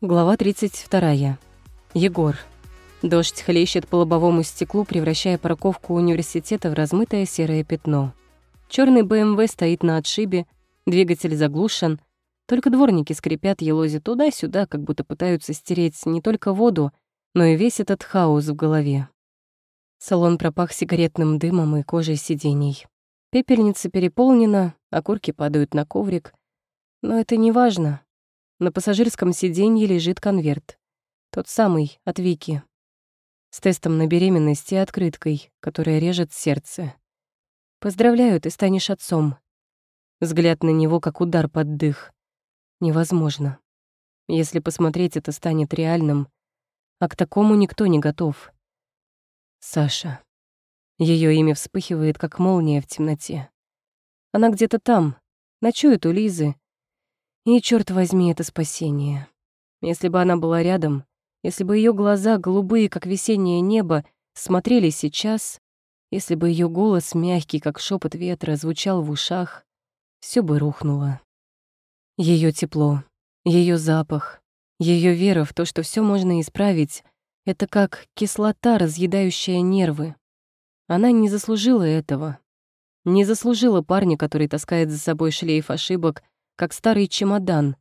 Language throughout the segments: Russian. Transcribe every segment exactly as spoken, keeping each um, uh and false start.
Глава тридцать вторая. Егор. Дождь хлещет по лобовому стеклу, превращая парковку университета в размытое серое пятно. Чёрный бэ эм вэ стоит на отшибе, двигатель заглушен, только дворники скрипят, елозят туда-сюда, как будто пытаются стереть не только воду, но и весь этот хаос в голове. Салон пропах сигаретным дымом и кожей сидений. Пепельница переполнена, окурки падают на коврик. Но это не важно. На пассажирском сиденье лежит конверт. Тот самый, от Вики. С тестом на беременность и открыткой, которая режет сердце. «Поздравляю, ты станешь отцом». Взгляд на него, как удар под дых. Невозможно. Если посмотреть, это станет реальным. А к такому никто не готов. Саша. Её имя вспыхивает, как молния в темноте. Она где-то там, ночует у Лизы. И, чёрт возьми, это спасение. Если бы она была рядом, если бы её глаза, голубые, как весеннее небо, смотрели сейчас, если бы её голос, мягкий, как шёпот ветра, звучал в ушах, всё бы рухнуло. Её тепло, её запах, её вера в то, что всё можно исправить, это как кислота, разъедающая нервы. Она не заслужила этого. Не заслужила парня, который таскает за собой шлейф ошибок, как старый чемодан.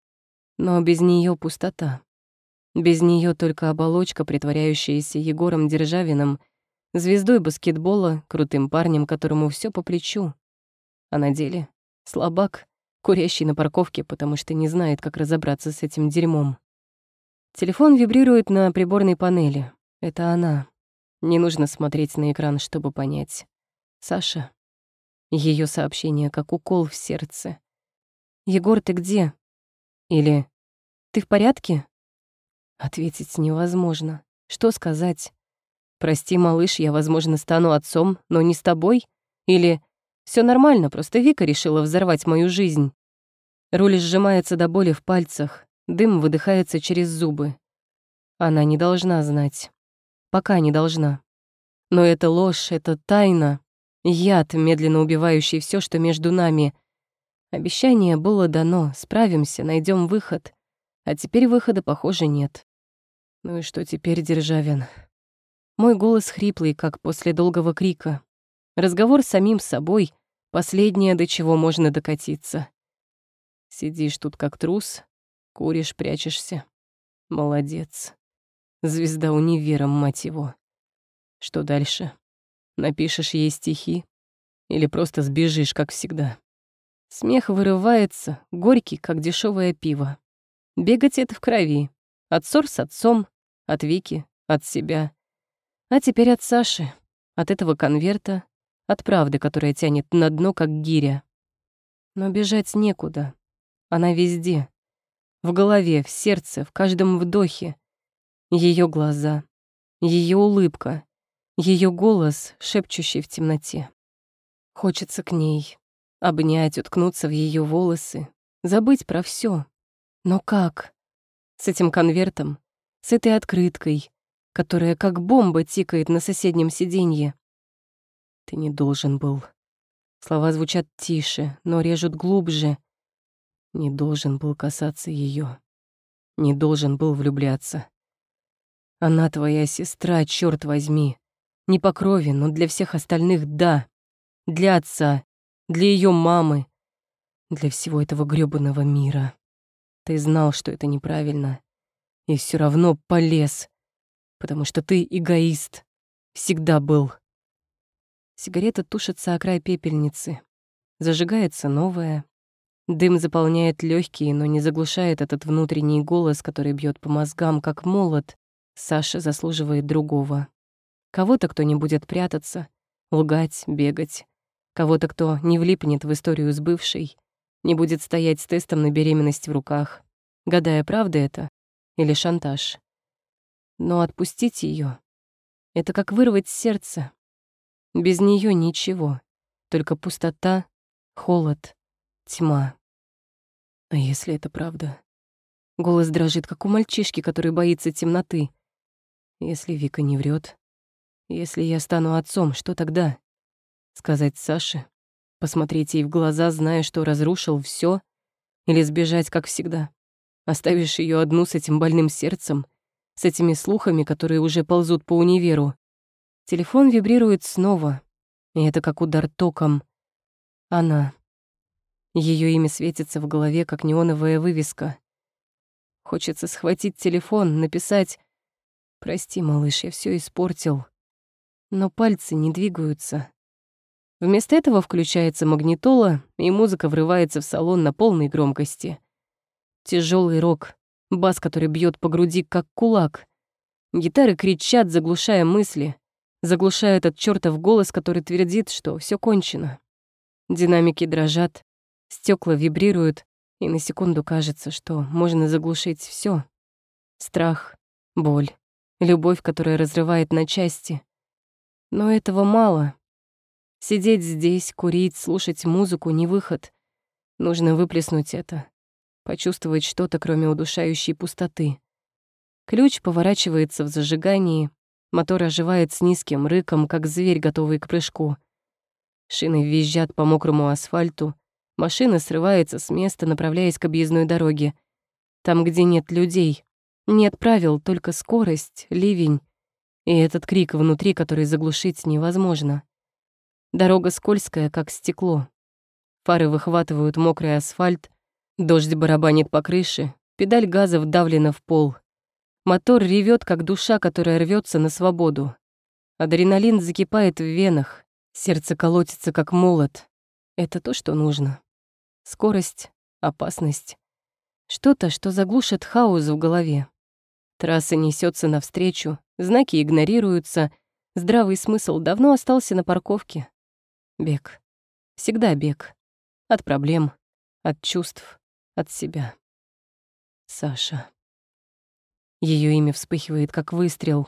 Но без неё пустота. Без неё только оболочка, притворяющаяся Егором Державиным, звездой баскетбола, крутым парнем, которому всё по плечу. А на деле слабак, курящий на парковке, потому что не знает, как разобраться с этим дерьмом. Телефон вибрирует на приборной панели. Это она. Не нужно смотреть на экран, чтобы понять. Саша. Её сообщение как укол в сердце. «Егор, ты где?» Или «Ты в порядке?» Ответить невозможно. Что сказать? «Прости, малыш, я, возможно, стану отцом, но не с тобой?» Или «Всё нормально, просто Вика решила взорвать мою жизнь». Руль сжимается до боли в пальцах, дым выдыхается через зубы. Она не должна знать. Пока не должна. Но это ложь, это тайна. Яд, медленно убивающий всё, что между нами. Обещание было дано, справимся, найдём выход. А теперь выхода, похоже, нет. Ну и что теперь, Державин? Мой голос хриплый, как после долгого крика. Разговор с самим собой — последнее, до чего можно докатиться. Сидишь тут как трус, куришь, прячешься. Молодец. Звезда универа, мать его. Что дальше? Напишешь ей стихи? Или просто сбежишь, как всегда? Смех вырывается, горький, как дешевое пиво. Бегать — это в крови. От ссор с отцом, от Вики, от себя. А теперь от Саши, от этого конверта, от правды, которая тянет на дно, как гиря. Но бежать некуда. Она везде. В голове, в сердце, в каждом вдохе. Её глаза, её улыбка, её голос, шепчущий в темноте. Хочется к ней. Обнять, уткнуться в её волосы, забыть про всё. Но как? С этим конвертом, с этой открыткой, которая как бомба тикает на соседнем сиденье. Ты не должен был. Слова звучат тише, но режут глубже. Не должен был касаться её. Не должен был влюбляться. Она твоя сестра, чёрт возьми. Не по крови, но для всех остальных — да. Для отца, для её мамы, для всего этого грёбаного мира. Ты знал, что это неправильно, и всё равно полез, потому что ты эгоист. Всегда был. Сигарета тушится о край пепельницы. Зажигается новая. Дым заполняет лёгкие, но не заглушает этот внутренний голос, который бьёт по мозгам, как молот. Саша заслуживает другого. Кого-то, кто не будет прятаться, лгать, бегать. Кого-то, кто не влипнет в историю с бывшей, не будет стоять с тестом на беременность в руках, гадая, правда это или шантаж. Но отпустить её — это как вырвать сердце. Без неё ничего, только пустота, холод, тьма. А если это правда? Голос дрожит, как у мальчишки, который боится темноты. Если Вика не врет, если я стану отцом, что тогда? Сказать Саше? Посмотреть ей в глаза, зная, что разрушил всё? Или сбежать, как всегда? Оставишь ее одну с этим больным сердцем, с этими слухами, которые уже ползут по универу. Телефон вибрирует снова, и это как удар током. Она. Ее имя светится в голове, как неоновая вывеска. Хочется схватить телефон, написать: «Прости, малыш, я все испортил». Но пальцы не двигаются. Вместо этого включается магнитола, и музыка врывается в салон на полной громкости. Тяжелый рок, бас, который бьет по груди, как кулак. Гитары кричат, заглушая мысли, заглушая этот чёртов голос, который твердит, что все кончено. Динамики дрожат, стекла вибрируют, и на секунду кажется, что можно заглушить все: страх, боль, любовь, которая разрывает на части. Но этого мало. Сидеть здесь, курить, слушать музыку — не выход. Нужно выплеснуть это, почувствовать что-то, кроме удушающей пустоты. Ключ поворачивается в зажигании, мотор оживает с низким рыком, как зверь, готовый к прыжку. Шины визжат по мокрому асфальту, машина срывается с места, направляясь к объездной дороге. Там, где нет людей, нет правил, только скорость, ливень и этот крик внутри, который заглушить невозможно. Дорога скользкая, как стекло. Фары выхватывают мокрый асфальт, дождь барабанит по крыше, педаль газа вдавлена в пол. Мотор ревет, как душа, которая рвется на свободу. Адреналин закипает в венах, сердце колотится, как молот. Это то, что нужно. Скорость, опасность. Что-то, что заглушит хаос в голове. Трасса несется навстречу, знаки игнорируются, здравый смысл давно остался на парковке. Бег. Всегда бег. От проблем, от чувств, от себя. Саша. Ее имя вспыхивает, как выстрел.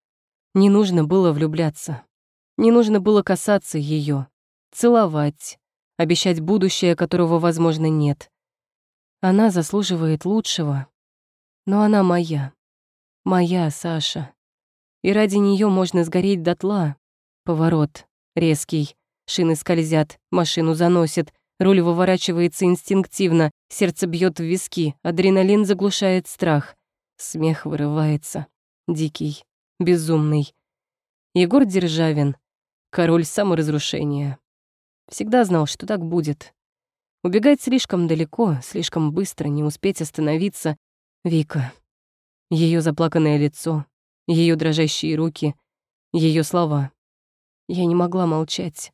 Не нужно было влюбляться. Не нужно было касаться ее, целовать, обещать будущее, которого, возможно, нет. Она заслуживает лучшего. Но она моя. Моя Саша. И ради нее можно сгореть дотла. Поворот резкий. Шины скользят, машину заносит, руль выворачивается инстинктивно, сердце бьет в виски, адреналин заглушает страх. Смех вырывается. Дикий, безумный. Егор Державин. Король саморазрушения. Всегда знал, что так будет. Убегать слишком далеко, слишком быстро, не успеть остановиться. Вика. Ее заплаканное лицо, ее дрожащие руки, ее слова. Я не могла молчать.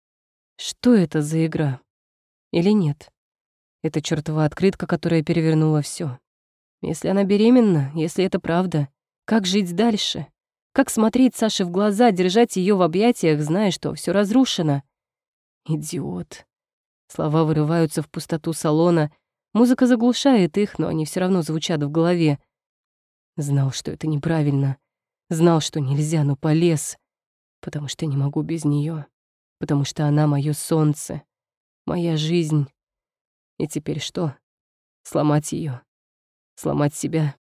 Что это за игра? Или нет? Это чёртова открытка, которая перевернула всё. Если она беременна, если это правда, как жить дальше? Как смотреть Саше в глаза, держать её в объятиях, зная, что всё разрушено? Идиот. Слова вырываются в пустоту салона, музыка заглушает их, но они всё равно звучат в голове. Знал, что это неправильно. Знал, что нельзя, но полез. Потому что не могу без неё. Потому что она моё солнце, моя жизнь. И теперь что? Сломать её? Сломать себя?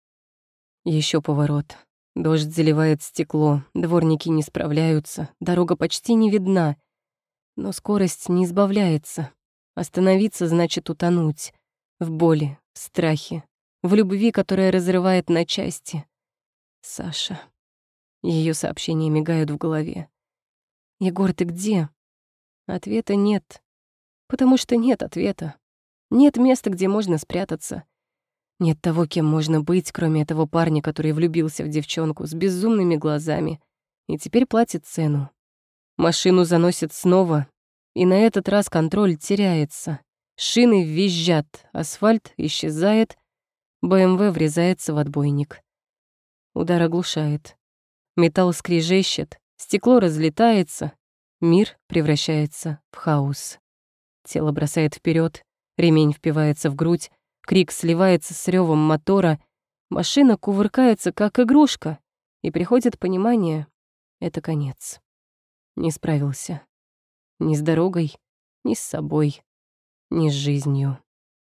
Ещё поворот. Дождь заливает стекло, дворники не справляются, дорога почти не видна. Но скорость не избавляется. Остановиться значит утонуть. В боли, в страхе, в любви, которая разрывает на части. Саша. Её сообщения мигают в голове. «Егор, ты где?» Ответа нет. Потому что нет ответа. Нет места, где можно спрятаться. Нет того, кем можно быть, кроме этого парня, который влюбился в девчонку с безумными глазами и теперь платит цену. Машину заносит снова, и на этот раз контроль теряется. Шины визжат, асфальт исчезает, БМВ врезается в отбойник. Удар оглушает. Металл скрежещет, стекло разлетается, мир превращается в хаос. Тело бросает вперед, ремень впивается в грудь, крик сливается с ревом мотора, машина кувыркается, как игрушка, и приходит понимание — это конец. Не справился. Ни с дорогой, ни с собой, ни с жизнью.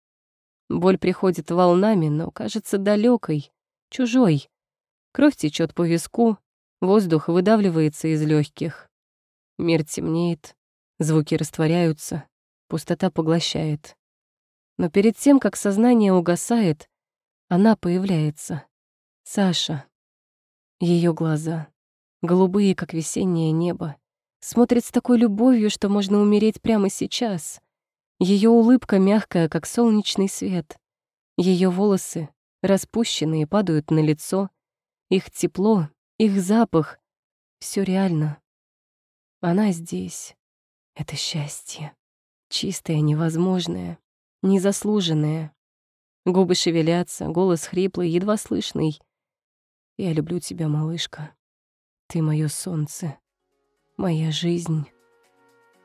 Боль приходит волнами, но кажется далекой, чужой. Кровь течет по виску, воздух выдавливается из легких. Мир темнеет, звуки растворяются, пустота поглощает. Но перед тем, как сознание угасает, Она появляется. Саша. Ее глаза, голубые, как весеннее небо, смотрят с такой любовью, что можно умереть прямо сейчас. Ее улыбка мягкая, как солнечный свет. Ее волосы распущенные падают на лицо. Их тепло, их запах — все реально. Она здесь. Это счастье. Чистое, невозможное, незаслуженное. Губы шевелятся, голос хриплый, едва слышный. Я люблю тебя, малышка. Ты моё солнце, моя жизнь.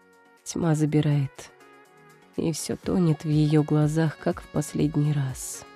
Тьма забирает, и всё тонет в её глазах, как в последний раз.